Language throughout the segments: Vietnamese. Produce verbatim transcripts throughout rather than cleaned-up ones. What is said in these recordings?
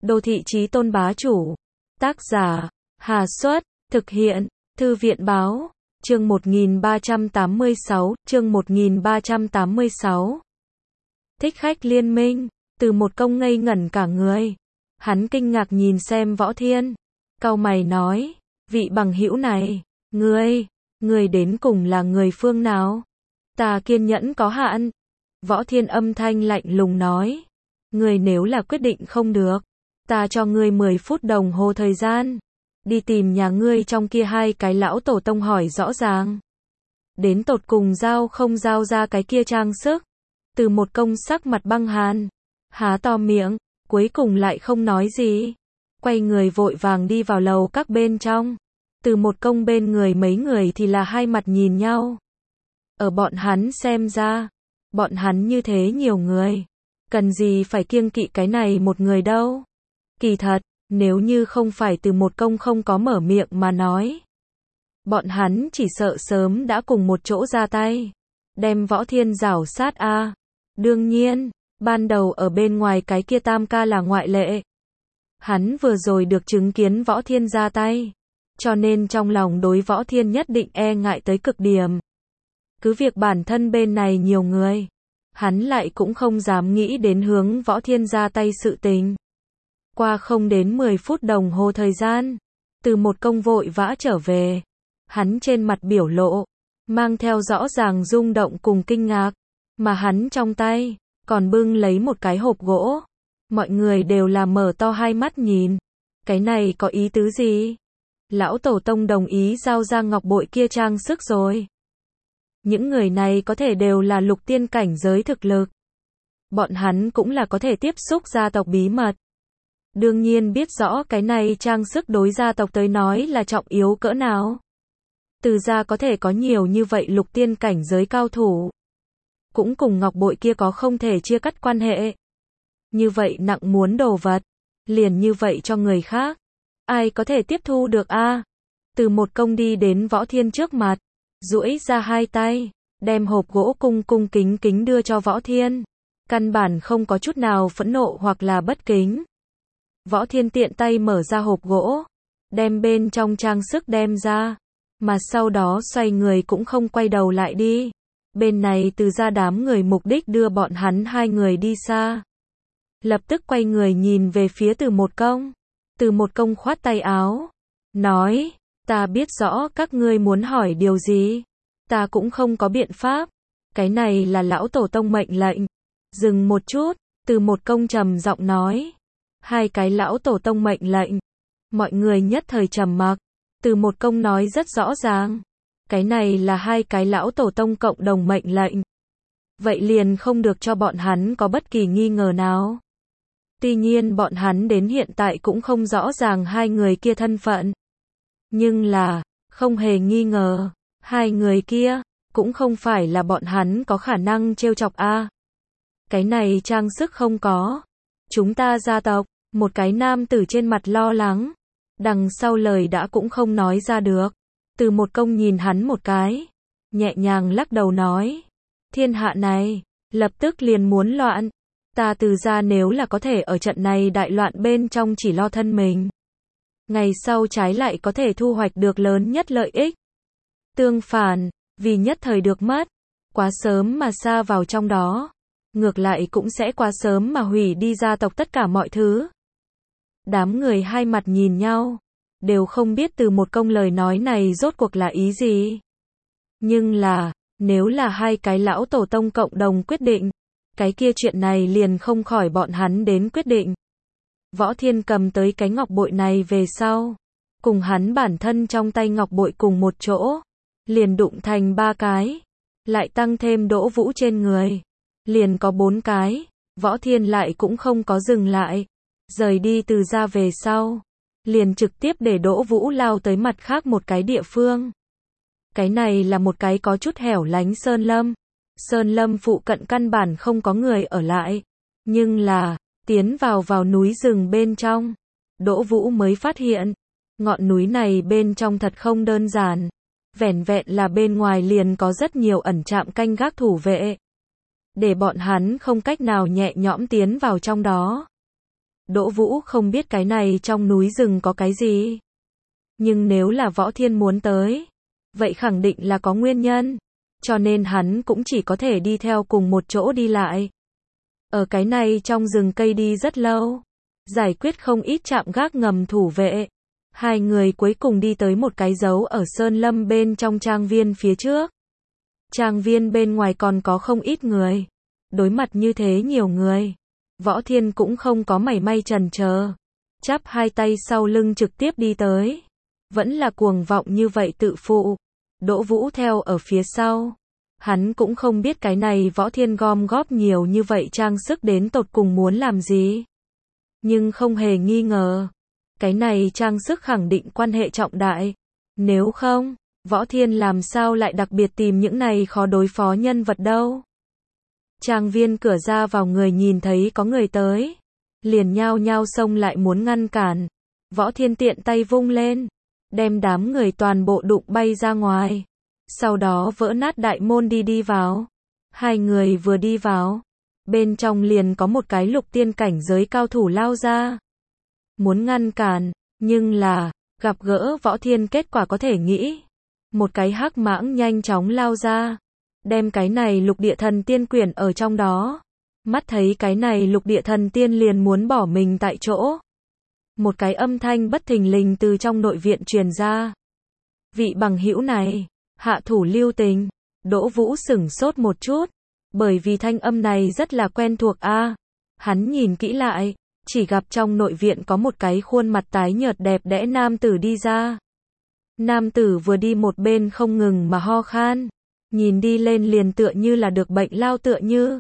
Đô thị chí tôn bá chủ. Tác giả, Hà Xuất, thực hiện, Thư viện Báo, chương một nghìn ba trăm tám mươi sáu, chương một nghìn ba trăm tám mươi sáu. Thích khách liên minh, Từ Một Công ngây ngẩn cả người. Hắn kinh ngạc nhìn xem Võ Thiên, cau mày nói, vị bằng hữu này, ngươi, ngươi đến cùng là người phương nào? Ta kiên nhẫn có hạn. Võ Thiên âm thanh lạnh lùng nói, ngươi nếu là quyết định không được, ta cho ngươi mười phút đồng hồ thời gian, đi tìm nhà ngươi trong kia hai cái lão tổ tông hỏi rõ ràng. Đến tột cùng giao không giao ra cái kia trang sức. Từ Một Công sắc mặt băng hàn, há to miệng, cuối cùng lại không nói gì. Quay người vội vàng đi vào lầu các bên trong. Từ Một Công bên người mấy người thì là hai mặt nhìn nhau. Ở bọn hắn xem ra, bọn hắn như thế nhiều người, cần gì phải kiêng kỵ cái này một người đâu. Kỳ thật, nếu như không phải Từ Một Công không có mở miệng mà nói, bọn hắn chỉ sợ sớm đã cùng một chỗ ra tay, đem Võ Thiên rảo sát a. À. Đương nhiên, ban đầu ở bên ngoài cái kia tam ca là ngoại lệ. Hắn vừa rồi được chứng kiến Võ Thiên ra tay, cho nên trong lòng đối Võ Thiên nhất định e ngại tới cực điểm. Cứ việc bản thân bên này nhiều người, hắn lại cũng không dám nghĩ đến hướng Võ Thiên ra tay sự tình. Qua không đến mười phút đồng hồ thời gian, Từ Một Công vội vã trở về. Hắn trên mặt biểu lộ, mang theo rõ ràng rung động cùng kinh ngạc, mà hắn trong tay, còn bưng lấy một cái hộp gỗ. Mọi người đều là mở to hai mắt nhìn. Cái này có ý tứ gì? Lão Tổ Tông đồng ý giao ra ngọc bội kia trang sức rồi. Những người này có thể đều là lục tiên cảnh giới thực lực. Bọn hắn cũng là có thể tiếp xúc gia tộc bí mật. Đương nhiên biết rõ cái này trang sức đối gia tộc tới nói là trọng yếu cỡ nào. Từ gia có thể có nhiều như vậy lục tiên cảnh giới cao thủ, cũng cùng ngọc bội kia có không thể chia cắt quan hệ. Như vậy nặng muốn đồ vật, liền như vậy cho người khác, ai có thể tiếp thu được a? À? Từ Một Công đi đến Võ Thiên trước mặt, duỗi ra hai tay, đem hộp gỗ cung cung kính kính đưa cho Võ Thiên, căn bản không có chút nào phẫn nộ hoặc là bất kính. Võ Thiên tiện tay mở ra hộp gỗ, đem bên trong trang sức đem ra, mà sau đó xoay người cũng không quay đầu lại đi. Bên này Từ gia đám người mục đích đưa bọn hắn hai người đi xa. Lập tức quay người nhìn về phía Từ Một Công. Từ Một Công khoát tay áo, nói, ta biết rõ các ngươi muốn hỏi điều gì, ta cũng không có biện pháp, cái này là lão tổ tông mệnh lệnh. Dừng một chút, Từ Một Công trầm giọng nói, hai cái lão tổ tông mệnh lệnh. Mọi người nhất thời trầm mặc. Từ Một Công nói rất rõ ràng, cái này là hai cái lão tổ tông cộng đồng mệnh lệnh. Vậy liền không được cho bọn hắn có bất kỳ nghi ngờ nào. Tuy nhiên bọn hắn đến hiện tại cũng không rõ ràng hai người kia thân phận. Nhưng là, không hề nghi ngờ, hai người kia, cũng không phải là bọn hắn có khả năng trêu chọc a. À. Cái này trang sức không có. Chúng ta gia tộc, một cái nam tử trên mặt lo lắng. Đằng sau lời đã cũng không nói ra được. Từ Một Công nhìn hắn một cái, nhẹ nhàng lắc đầu nói, thiên hạ này, lập tức liền muốn loạn. Ta Từ gia nếu là có thể ở trận này đại loạn bên trong chỉ lo thân mình, ngày sau trái lại có thể thu hoạch được lớn nhất lợi ích. Tương phản, vì nhất thời được mất, quá sớm mà sa vào trong đó, ngược lại cũng sẽ quá sớm mà hủy đi gia tộc tất cả mọi thứ. Đám người hai mặt nhìn nhau, đều không biết Từ Một Công lời nói này rốt cuộc là ý gì. Nhưng là, nếu là hai cái lão tổ tông cộng đồng quyết định, cái kia chuyện này liền không khỏi bọn hắn đến quyết định. Võ Thiên cầm tới cái ngọc bội này về sau, cùng hắn bản thân trong tay ngọc bội cùng một chỗ, liền đụng thành ba cái, lại tăng thêm Đỗ Vũ trên người, liền có bốn cái. Võ Thiên lại cũng không có dừng lại, rời đi Từ gia về sau, liền trực tiếp để Đỗ Vũ lao tới mặt khác một cái địa phương. Cái này là một cái có chút hẻo lánh sơn lâm. Sơn lâm phụ cận căn bản không có người ở lại. Nhưng là, tiến vào vào núi rừng bên trong, Đỗ Vũ mới phát hiện, ngọn núi này bên trong thật không đơn giản. Vẻn vẹn là bên ngoài liền có rất nhiều ẩn trạm canh gác thủ vệ, để bọn hắn không cách nào nhẹ nhõm tiến vào trong đó. Đỗ Vũ không biết cái này trong núi rừng có cái gì. Nhưng nếu là Võ Thiên muốn tới, vậy khẳng định là có nguyên nhân. Cho nên hắn cũng chỉ có thể đi theo cùng một chỗ đi lại. Ở cái này trong rừng cây đi rất lâu. Giải quyết không ít trạm gác ngầm thủ vệ. Hai người cuối cùng đi tới một cái dấu ở Sơn Lâm bên trong trang viên phía trước. Trang viên bên ngoài còn có không ít người. Đối mặt như thế nhiều người, Võ Thiên cũng không có mảy may chần chờ. Chắp hai tay sau lưng trực tiếp đi tới. Vẫn là cuồng vọng như vậy tự phụ. Đỗ Vũ theo ở phía sau. Hắn cũng không biết cái này Võ Thiên gom góp nhiều như vậy trang sức đến tột cùng muốn làm gì. Nhưng không hề nghi ngờ. Cái này trang sức khẳng định quan hệ trọng đại. Nếu không, Võ Thiên làm sao lại đặc biệt tìm những này khó đối phó nhân vật đâu. Trang viên cửa ra vào người nhìn thấy có người tới. Liền nhao nhao xông lại muốn ngăn cản. Võ Thiên tiện tay vung lên. Đem đám người toàn bộ đụng bay ra ngoài. Sau đó vỡ nát đại môn đi đi vào. Hai người vừa đi vào. Bên trong liền có một cái lục tiên cảnh giới cao thủ lao ra. Muốn ngăn cản. Nhưng là, gặp gỡ Võ Thiên kết quả có thể nghĩ. Một cái hắc mãng nhanh chóng lao ra. Đem cái này lục địa thần tiên quyển ở trong đó. Mắt thấy cái này lục địa thần tiên liền muốn bỏ mình tại chỗ. Một cái âm thanh bất thình lình từ trong nội viện truyền ra. Vị bằng hữu này, hạ thủ lưu tình. Đỗ Vũ sửng sốt một chút. Bởi vì thanh âm này rất là quen thuộc a. À, hắn nhìn kỹ lại, chỉ gặp trong nội viện có một cái khuôn mặt tái nhợt đẹp đẽ nam tử đi ra. Nam tử vừa đi một bên không ngừng mà ho khan. Nhìn đi lên liền tựa như là được bệnh lao tựa như.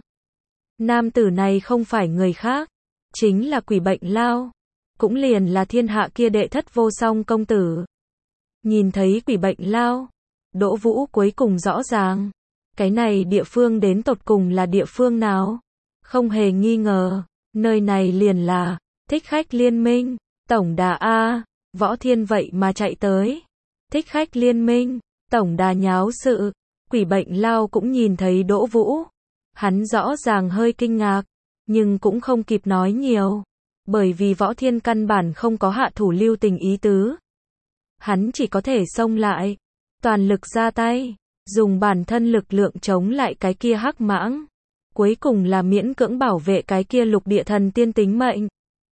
Nam tử này không phải người khác, chính là quỷ bệnh lao. Cũng liền là thiên hạ kia đệ thất vô song công tử. Nhìn thấy quỷ bệnh lao, Đỗ Vũ cuối cùng rõ ràng. Cái này địa phương đến tột cùng là địa phương nào? Không hề nghi ngờ, nơi này liền là Thích Khách Liên Minh. Tổng đà A, Võ Thiên vậy mà chạy tới. Thích Khách Liên Minh, tổng đà nháo sự. Quỷ bệnh lao cũng nhìn thấy Đỗ Vũ. Hắn rõ ràng hơi kinh ngạc, nhưng cũng không kịp nói nhiều. Bởi vì Võ Thiên căn bản không có hạ thủ lưu tình ý tứ. Hắn chỉ có thể xông lại, toàn lực ra tay, dùng bản thân lực lượng chống lại cái kia hắc mãng. Cuối cùng là miễn cưỡng bảo vệ cái kia lục địa thần tiên tính mệnh.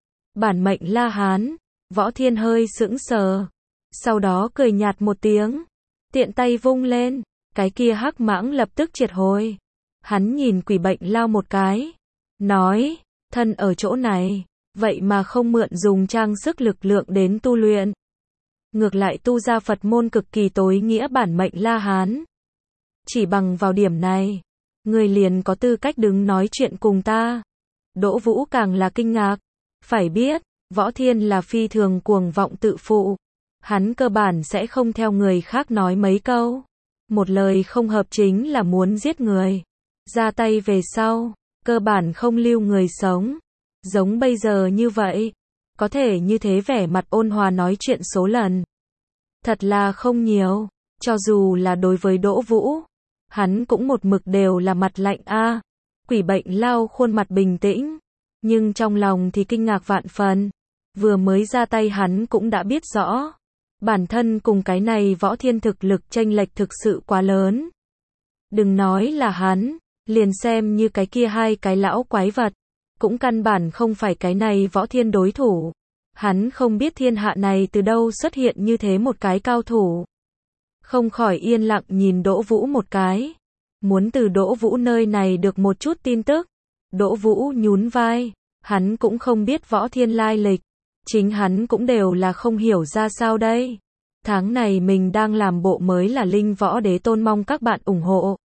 Bản mệnh La Hán, Võ Thiên hơi sững sờ. Sau đó cười nhạt một tiếng, tiện tay vung lên, cái kia hắc mãng lập tức triệt hồi. Hắn nhìn quỷ bệnh lao một cái, nói, thân ở chỗ này, vậy mà không mượn dùng trang sức lực lượng đến tu luyện. Ngược lại tu ra Phật môn cực kỳ tối nghĩa bản mệnh La Hán. Chỉ bằng vào điểm này, người liền có tư cách đứng nói chuyện cùng ta. Đỗ Vũ càng là kinh ngạc. Phải biết, Võ Thiên là phi thường cuồng vọng tự phụ. Hắn cơ bản sẽ không theo người khác nói mấy câu. Một lời không hợp chính là muốn giết người. Ra tay về sau, cơ bản không lưu người sống. Giống bây giờ như vậy, có thể như thế vẻ mặt ôn hòa nói chuyện số lần. Thật là không nhiều, cho dù là đối với Đỗ Vũ, hắn cũng một mực đều là mặt lạnh a. À, quỷ bệnh lao khuôn mặt bình tĩnh, nhưng trong lòng thì kinh ngạc vạn phần. Vừa mới ra tay hắn cũng đã biết rõ, bản thân cùng cái này Võ Thiên thực lực chênh lệch thực sự quá lớn. Đừng nói là hắn, liền xem như cái kia hai cái lão quái vật, cũng căn bản không phải cái này Võ Thiên đối thủ. Hắn không biết thiên hạ này từ đâu xuất hiện như thế một cái cao thủ. Không khỏi yên lặng nhìn Đỗ Vũ một cái. Muốn từ Đỗ Vũ nơi này được một chút tin tức. Đỗ Vũ nhún vai. Hắn cũng không biết Võ Thiên lai lịch. Chính hắn cũng đều là không hiểu ra sao đây. Tháng này mình đang làm bộ mới là Linh Võ Đế Tôn, mong các bạn ủng hộ.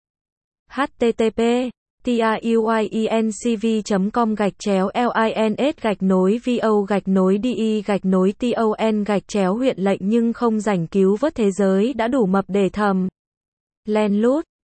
H T T P tiuyencv chấm com gạch chéo lins gạch nối vo gạch nối di gạch nối ton gạch chéo huyện lệnh nhưng không rảnh cứu vớt thế giới đã đủ mập để thầm. Len lút